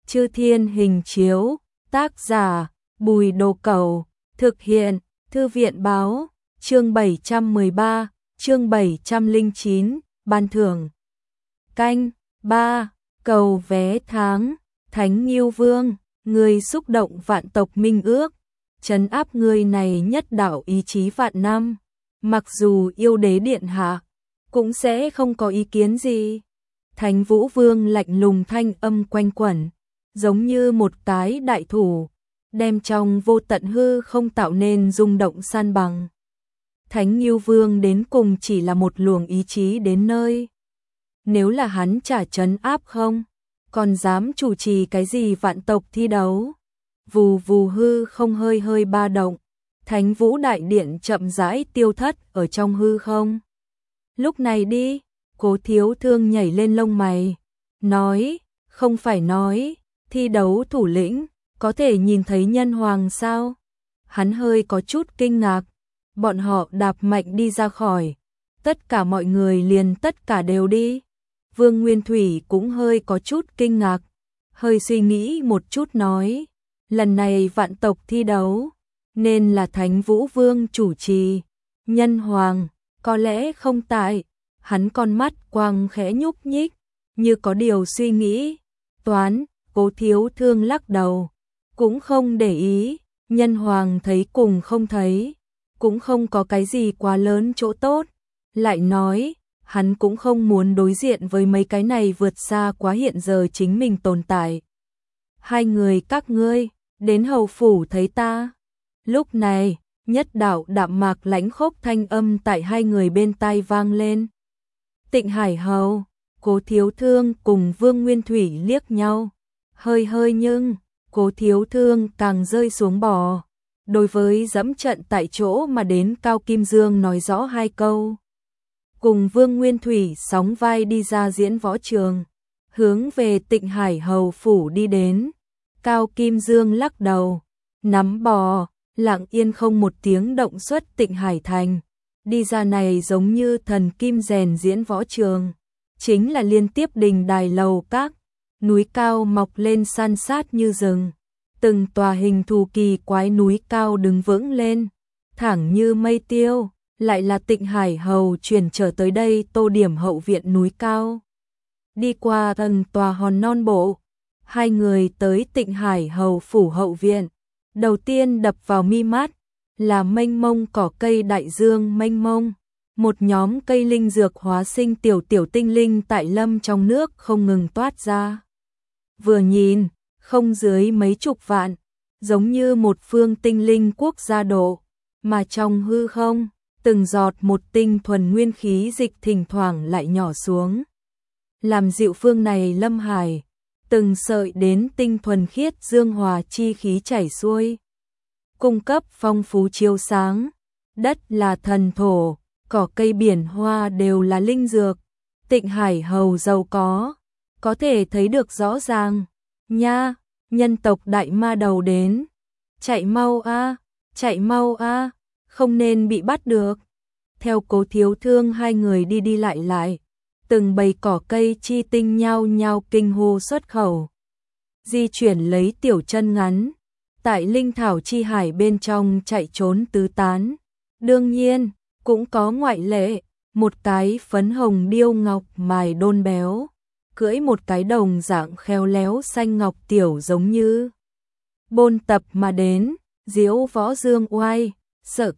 Chư Thiên Hình Chiếu, tác giả Bùi Đồ Cẩu, thực hiện Thư viện Báo, chương 713, chương 709, ban thưởng. Canh 3, cầu vé tháng, Thánh Nghiêu Vương, người xúc động vạn tộc minh ước, trấn áp người này nhất đạo ý chí vạn năm, mặc dù yêu đế điện hạ, cũng sẽ không có ý kiến gì. Thánh Vũ Vương lạnh lùng thanh âm quanh quẩn, giống như một cái đại thủ, đem trong vô tận hư không tạo nên rung động san bằng. Thánh Nghiêu Vương đến cùng chỉ là một luồng ý chí đến nơi. Nếu là hắn trả trấn áp không, còn dám chủ trì cái gì vạn tộc thi đấu. Vù vù hư không hơi hơi ba động, Thánh Vũ Đại Điện chậm rãi tiêu thất ở trong hư không. Lúc này đi, Cố Thiếu Thương nhảy lên lông mày, nói, không phải nói, thi đấu thủ lĩnh, có thể nhìn thấy nhân hoàng sao? Hắn hơi có chút kinh ngạc, bọn họ đạp mạnh đi ra khỏi, tất cả mọi người liền tất cả đều đi. Vương Nguyên Thủy cũng hơi có chút kinh ngạc, hơi suy nghĩ một chút nói, lần này vạn tộc thi đấu, nên là Thánh Vũ Vương chủ trì, nhân hoàng, có lẽ không tại. Hắn con mắt quang khẽ nhúc nhích, như có điều suy nghĩ. Toán, Cố Thiếu Thương lắc đầu, cũng không để ý, nhân hoàng thấy cùng không thấy, cũng không có cái gì quá lớn chỗ tốt. Lại nói, hắn cũng không muốn đối diện với mấy cái này vượt xa quá hiện giờ chính mình tồn tại. Hai người các ngươi, đến hầu phủ thấy ta. Lúc này, nhất đạo đạm mạc lãnh khốc thanh âm tại hai người bên tai vang lên. Tịnh Hải Hầu, Cố Thiếu Thương cùng Vương Nguyên Thủy liếc nhau, hơi nhưng Cố Thiếu Thương càng rơi xuống bò, đối với dẫm trận tại chỗ mà đến Cao Kim Dương nói rõ hai câu. Cùng Vương Nguyên Thủy sóng vai đi ra diễn võ trường, hướng về Tịnh Hải Hầu phủ đi đến. Cao Kim Dương lắc đầu, nắm bò, lặng yên không một tiếng động xuất Tịnh Hải thành. Đi ra này giống như thần kim rèn diễn võ trường, chính là liên tiếp đình đài lầu các, núi cao mọc lên san sát như rừng, từng tòa hình thù kỳ quái núi cao đứng vững lên, thẳng như mây tiêu, lại là Tịnh Hải Hầu chuyển trở tới đây tô điểm hậu viện núi cao. Đi qua từng tòa hòn non bộ, hai người tới Tịnh Hải Hầu phủ hậu viện, đầu tiên đập vào mi mắt là mênh mông cỏ cây đại dương mênh mông, một nhóm cây linh dược hóa sinh tiểu tinh linh tại lâm trong nước không ngừng toát ra. Vừa nhìn, không dưới mấy chục vạn, giống như một phương tinh linh quốc gia độ, mà trong hư không, từng giọt một tinh thuần nguyên khí dịch thỉnh thoảng lại nhỏ xuống. Làm dịu phương này lâm hải, từng sợi đến tinh thuần khiết dương hòa chi khí chảy xuôi. Cung cấp phong phú chiếu sáng, đất là thần thổ, cỏ cây biển hoa đều là linh dược, Tịnh Hải Hầu giàu có thể thấy được rõ ràng. Nha, nhân tộc đại ma đầu đến, chạy mau a, không nên bị bắt được. Theo Cố Thiếu Thương hai người đi lại, từng bầy cỏ cây chi tinh nhao nhao kinh hô xuất khẩu. Di chuyển lấy tiểu chân ngắn, tại linh thảo chi hải bên trong chạy trốn tứ tán. Đương nhiên, cũng có ngoại lệ, một cái phấn hồng điêu ngọc mài đôn béo, cưỡi một cái đồng dạng khéo léo xanh ngọc tiểu giống như bôn tập mà đến, diễu võ dương oai, sợ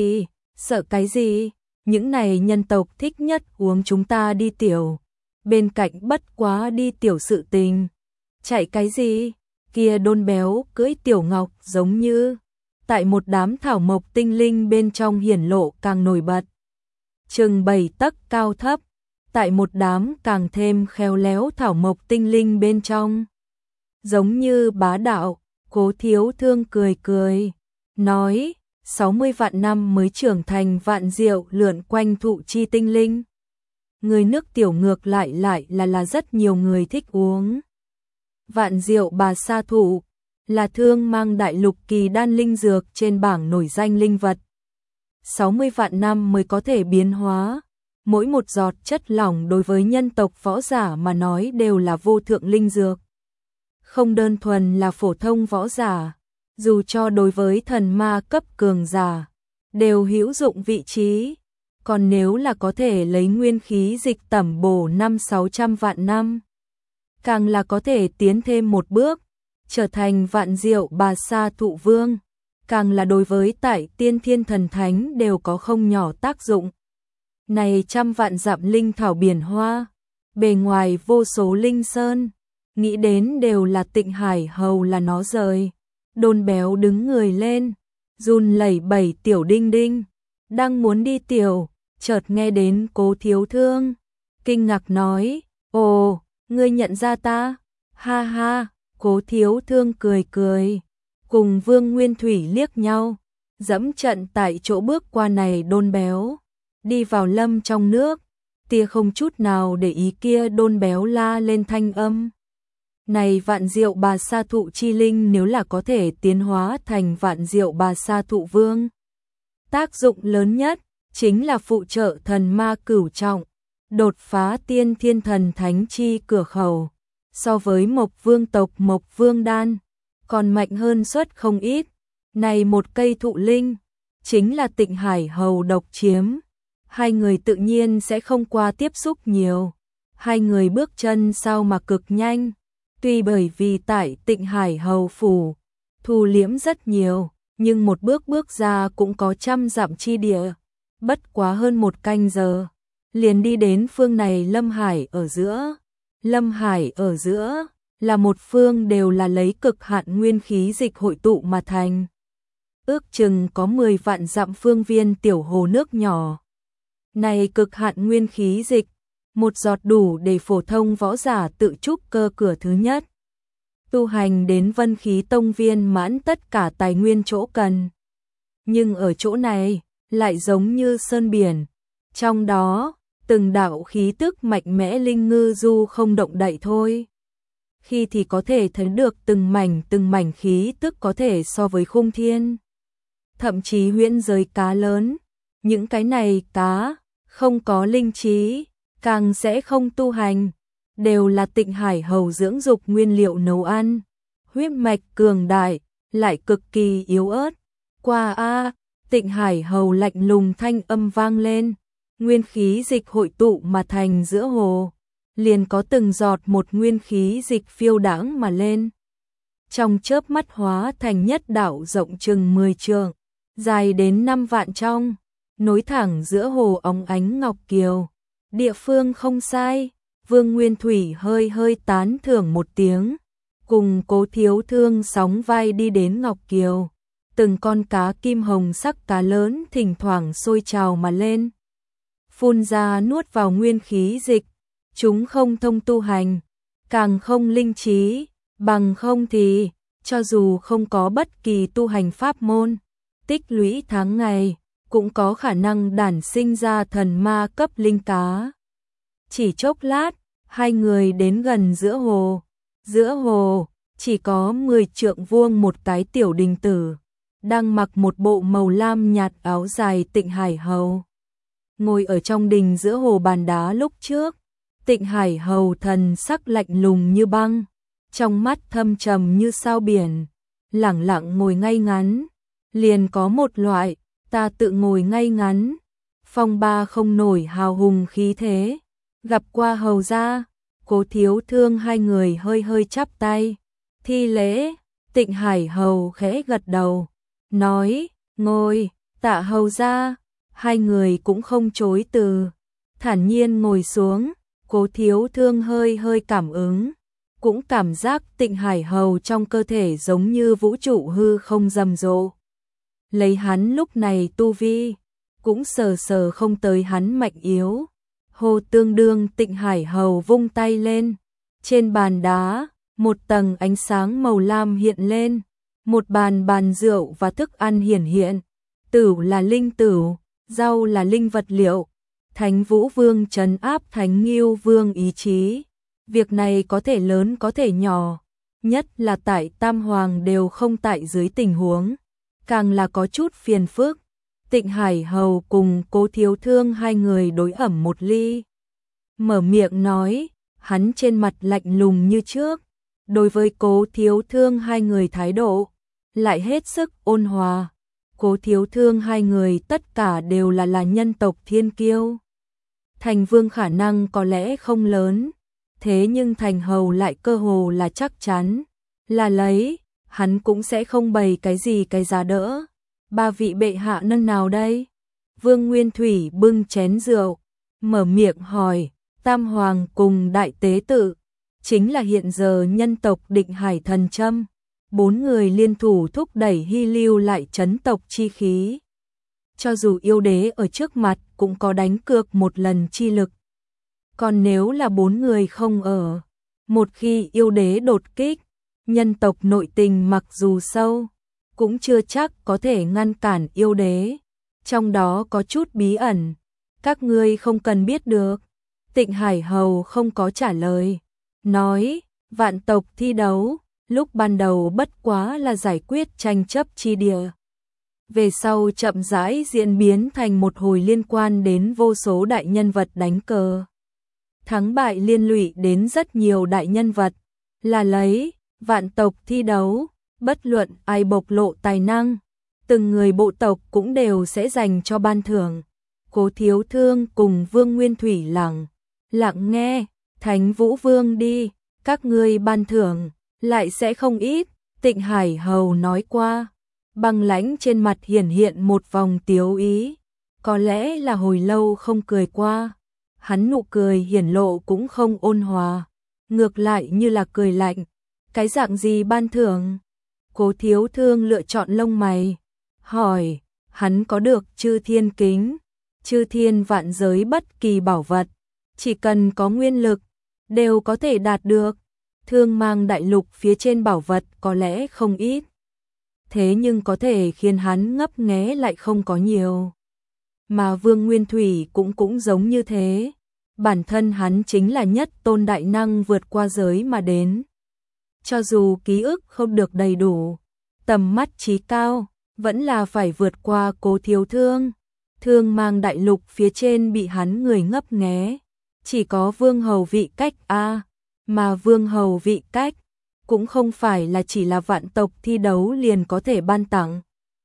cái gì, những này nhân tộc thích nhất uống chúng ta đi tiểu, bên cạnh bất quá đi tiểu sự tình, chạy cái gì, kia đôn béo cưỡi tiểu ngọc giống như, tại một đám thảo mộc tinh linh bên trong hiển lộ càng nổi bật. Chừng 7 tấc cao thấp, tại một đám càng thêm khéo léo thảo mộc tinh linh bên trong. Giống như bá đạo, Cố Thiếu Thương cười, nói, 60 vạn năm mới trưởng thành vạn diệu lượn quanh thụ chi tinh linh. Người nước tiểu ngược lại là rất nhiều người thích uống. Vạn diệu bà sa thụ, là thương mang đại lục kỳ đan linh dược trên bảng nổi danh linh vật. 60 vạn năm mới có thể biến hóa, mỗi một giọt chất lỏng đối với nhân tộc võ giả mà nói đều là vô thượng linh dược. không đơn thuần là phổ thông võ giả, dù cho đối với thần ma cấp cường giả, đều hữu dụng vị trí. Còn nếu là có thể lấy nguyên khí dịch tẩm bổ 500-600 vạn năm, càng là có thể tiến thêm một bước, trở thành vạn diệu bà sa thụ vương, càng là đối với tại tiên thiên thần thánh đều có không nhỏ tác dụng. Này trăm vạn dặm linh thảo biển hoa, bề ngoài vô số linh sơn, nghĩ đến đều là Tịnh Hải Hầu là nó rời. Đôn Béo đứng người lên, run lẩy bẩy tiểu đinh đinh, đang muốn đi tiểu, chợt nghe đến Cố Thiếu Thương, kinh ngạc nói, ồ, ngươi nhận ra ta, ha ha, Cố Thiếu Thương cười cười, cùng Vương Nguyên Thủy liếc nhau, dẫm trận tại chỗ bước qua này Đôn Béo, đi vào lâm trong nước, tia không chút nào để ý kia Đôn Béo la lên thanh âm. Này vạn diệu bà sa thụ chi linh nếu là có thể tiến hóa thành vạn diệu bà sa thụ vương, tác dụng lớn nhất chính là phụ trợ thần ma cửu trọng, đột phá tiên thiên thần thánh chi cửa khẩu, so với Mộc Vương tộc Mộc Vương đan, còn mạnh hơn suất không ít. Này một cây thụ linh, chính là Tịnh Hải Hầu độc chiếm, hai người tự nhiên sẽ không qua tiếp xúc nhiều, hai người bước chân sao mà cực nhanh. Tuy bởi vì tại Tịnh Hải Hầu phủ, thu liễm rất nhiều, nhưng một bước bước ra cũng có 100 dặm chi địa, bất quá hơn 1 canh giờ, liền đi đến phương này Lâm Hải ở giữa. Lâm Hải ở giữa là một phương đều là lấy cực hạn nguyên khí dịch hội tụ mà thành. Ước chừng có 10 vạn dặm phương viên tiểu hồ nước nhỏ. Này cực hạn nguyên khí dịch, một giọt đủ để phổ thông võ giả tự trúc cơ cửa thứ nhất. Tu hành đến Vân Khí Tông viên mãn tất cả tài nguyên chỗ cần. Nhưng ở chỗ này, lại giống như sơn biển. Trong đó, từng đạo khí tức mạnh mẽ linh ngư du không động đậy thôi. Khi thì có thể thấy được từng mảnh khí tức có thể so với khung thiên. Thậm chí huyễn giới cá lớn. Những cái này cá, không có linh trí, càng sẽ không tu hành, đều là Tịnh Hải Hầu dưỡng dục nguyên liệu nấu ăn, huyết mạch cường đại, lại cực kỳ yếu ớt. Qua Tịnh Hải Hầu lạnh lùng thanh âm vang lên, nguyên khí dịch hội tụ mà thành giữa hồ, liền có từng giọt một nguyên khí dịch phiêu đãng mà lên. Trong chớp mắt hóa thành nhất đạo rộng chừng 10 trượng, dài đến 5 vạn trong, nối thẳng giữa hồ óng ánh ngọc kiều. Địa phương không sai, Vương Nguyên Thủy hơi tán thưởng một tiếng, cùng Cố Thiếu Thương sóng vai đi đến Ngọc Kiều. Từng con cá kim hồng sắc cá lớn thỉnh thoảng sôi trào mà lên, phun ra nuốt vào nguyên khí dịch, chúng không thông tu hành, càng không linh trí, bằng không thì, cho dù không có bất kỳ tu hành pháp môn, tích lũy tháng ngày, cũng có khả năng đản sinh ra thần ma cấp linh cá. Chỉ chốc lát, hai người đến gần giữa hồ. Giữa hồ, chỉ có 10 trượng vuông một cái tiểu đình tử, đang mặc một bộ màu lam nhạt áo dài Tịnh Hải Hầu. Ngồi ở trong đình giữa hồ bàn đá lúc trước, Tịnh Hải Hầu thần sắc lạnh lùng như băng, trong mắt thâm trầm như sao biển, lẳng lặng ngồi ngay ngắn, liền có một loại, ta tự ngồi ngay ngắn, phong ba không nổi hào hùng khí thế. Gặp qua hầu gia, Cố Thiếu Thương hai người hơi chắp tay, thi lễ. Tịnh Hải Hầu khẽ gật đầu, nói, ngồi, tạ hầu gia. Hai người cũng không chối từ, thản nhiên ngồi xuống. Cố Thiếu Thương hơi cảm ứng, cũng cảm giác Tịnh Hải Hầu trong cơ thể giống như vũ trụ hư không rầm rộ. Lấy hắn lúc này tu vi, cũng sờ không tới hắn mạnh yếu. Hồ tương đương Tịnh Hải Hầu vung tay lên, trên bàn đá, một tầng ánh sáng màu lam hiện lên, một bàn rượu và thức ăn hiển hiện, tửu là linh tửu, rau là linh vật liệu. Thánh Vũ Vương trấn áp Thánh Ngưu Vương ý chí, việc này có thể lớn có thể nhỏ, nhất là tại Tam Hoàng đều không tại dưới tình huống, càng là có chút phiền phức. Tịnh Hải Hầu cùng Cố Thiếu Thương hai người đối ẩm một ly. Mở miệng nói, hắn trên mặt lạnh lùng như trước, đối với Cố Thiếu Thương hai người thái độ lại hết sức ôn hòa. Cố Thiếu Thương hai người tất cả đều là nhân tộc thiên kiêu. Thành vương khả năng có lẽ không lớn, thế nhưng thành hầu lại cơ hồ là chắc chắn, là lấy, hắn cũng sẽ không bày cái gì cái giá đỡ. Ba vị bệ hạ nâng nào đây? Vương Nguyên Thủy bưng chén rượu, mở miệng hỏi. Tam Hoàng cùng Đại Tế Tự, chính là hiện giờ nhân tộc Định Hải Thần Châm. 4 người liên thủ thúc đẩy hy lưu lại chấn tộc chi khí. Cho dù yêu đế ở trước mặt cũng có đánh cược một lần chi lực. Còn nếu là 4 người không ở, một khi yêu đế đột kích, nhân tộc nội tình mặc dù sâu, cũng chưa chắc có thể ngăn cản yêu đế. Trong đó có chút bí ẩn, các ngươi không cần biết được. Tịnh Hải Hầu không có trả lời, nói, vạn tộc thi đấu, lúc ban đầu bất quá là giải quyết tranh chấp chi địa. Về sau chậm rãi diễn biến thành một hồi liên quan đến vô số đại nhân vật đánh cờ. Thắng bại liên lụy đến rất nhiều đại nhân vật, là lấy, vạn tộc thi đấu, bất luận ai bộc lộ tài năng, từng người bộ tộc cũng đều sẽ dành cho ban thưởng. Cố Thiếu Thương cùng Vương Nguyên Thủy lặng nghe, Thánh Vũ Vương đi, các ngươi ban thưởng, lại sẽ không ít, Tịnh Hải Hầu nói qua, băng lãnh trên mặt hiển hiện một vòng tiếu ý, có lẽ là hồi lâu không cười qua, hắn nụ cười hiển lộ cũng không ôn hòa, ngược lại như là cười lạnh, cái dạng gì ban thưởng? Cố Thiếu Thương lựa chọn lông mày, hỏi, hắn có được chư thiên kính, chư thiên vạn giới bất kỳ bảo vật, chỉ cần có nguyên lực, đều có thể đạt được. Thương Mang đại lục phía trên bảo vật có lẽ không ít, thế nhưng có thể khiến hắn ngấp nghé lại không có nhiều. Mà Vương Nguyên Thủy cũng giống như thế, bản thân hắn chính là nhất tôn đại năng vượt qua giới mà đến. Cho dù ký ức không được đầy đủ, tầm mắt trí cao, vẫn là phải vượt qua Cố Thiếu Thương. Thương Mang đại lục phía trên bị hắn người ngấp nghé, chỉ có vương hầu vị cách a, mà vương hầu vị cách cũng không phải là chỉ là vạn tộc thi đấu liền có thể ban tặng.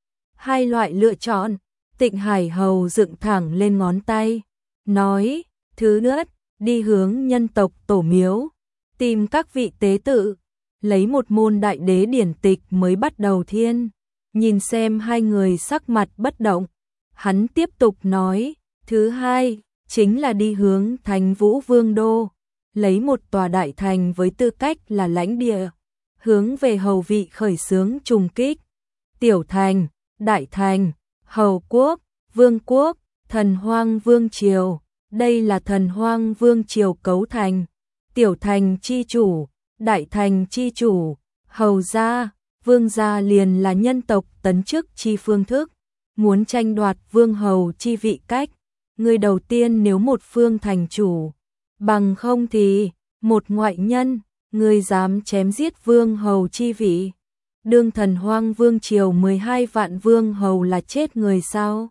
Hai loại lựa chọn, Tịnh Hải Hầu dựng thẳng lên ngón tay, nói, thứ nhất, đi hướng nhân tộc tổ miếu, tìm các vị tế tự, lấy một môn đại đế điển tịch mới bắt đầu thiên. Nhìn xem hai người sắc mặt bất động, hắn tiếp tục nói, thứ hai, chính là đi hướng Thánh Vũ Vương Đô, lấy một tòa đại thành với tư cách là lãnh địa, hướng về hầu vị khởi xướng trùng kích. Tiểu thành, đại thành, hầu quốc, vương quốc, thần hoang vương triều, đây là thần hoang vương triều cấu thành, tiểu thành chi chủ, đại thành chi chủ, hầu gia, vương gia liền là nhân tộc tấn chức chi phương thức, muốn tranh đoạt vương hầu chi vị cách, người đầu tiên nếu một phương thành chủ, bằng không thì một ngoại nhân, người dám chém giết vương hầu chi vị. Đương thần hoang vương triều 12 vạn vương hầu là chết người sao?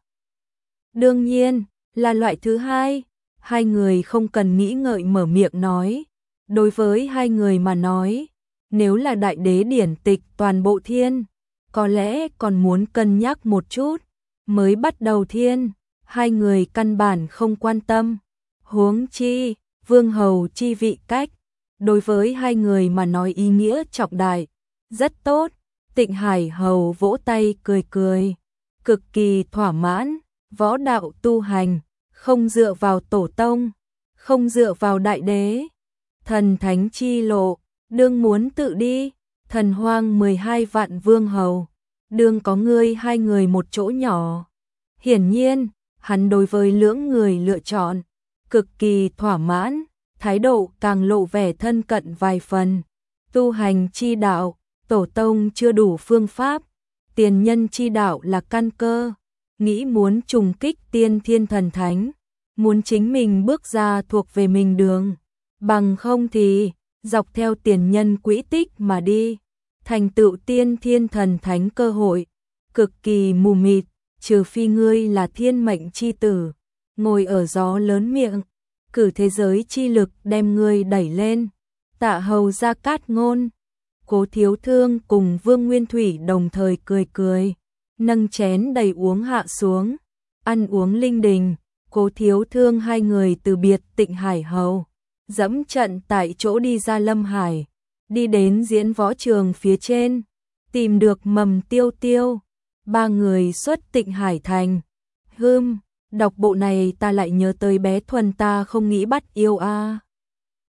Đương nhiên, là loại thứ hai, hai người không cần nghĩ ngợi mở miệng nói. Đối với hai người mà nói, nếu là đại đế điển tịch toàn bộ thiên, có lẽ còn muốn cân nhắc một chút, mới bắt đầu thiên, hai người căn bản không quan tâm. Huống chi, vương hầu chi vị cách, đối với hai người mà nói ý nghĩa trọng đại, rất tốt. Tịnh Hải Hầu vỗ tay cười cười, cực kỳ thỏa mãn, võ đạo tu hành, không dựa vào tổ tông, không dựa vào đại đế. Thần thánh chi lộ, đương muốn tự đi, thần hoang 12 vạn vương hầu, đương có ngươi hai người một chỗ nhỏ. Hiển nhiên, hắn đối với lưỡng người lựa chọn, cực kỳ thỏa mãn, thái độ càng lộ vẻ thân cận vài phần. Tu hành chi đạo, tổ tông chưa đủ phương pháp, tiền nhân chi đạo là căn cơ, nghĩ muốn trùng kích tiên thiên thần thánh, muốn chính mình bước ra thuộc về mình đường, bằng không thì dọc theo tiền nhân quỹ tích mà đi, thành tựu tiên thiên thần thánh cơ hội cực kỳ mù mịt, trừ phi ngươi là thiên mệnh chi tử, ngồi ở gió lớn miệng, cử thế giới chi lực đem ngươi đẩy lên. Tạ Hầu Gia Cát Ngôn Cố Thiếu Thương cùng Vương Nguyên Thủy đồng thời cười cười, nâng chén đầy uống hạ xuống, ăn uống linh đình. Cố Thiếu Thương hai người từ biệt Tịnh Hải Hầu, dẫm trận tại chỗ đi ra Lâm Hải, đi đến diễn võ trường phía trên, tìm được Mầm Tiêu Tiêu, ba người xuất Tịnh Hải thành. Đọc bộ này ta lại nhớ tới bé Thuần ta không nghĩ bắt yêu a.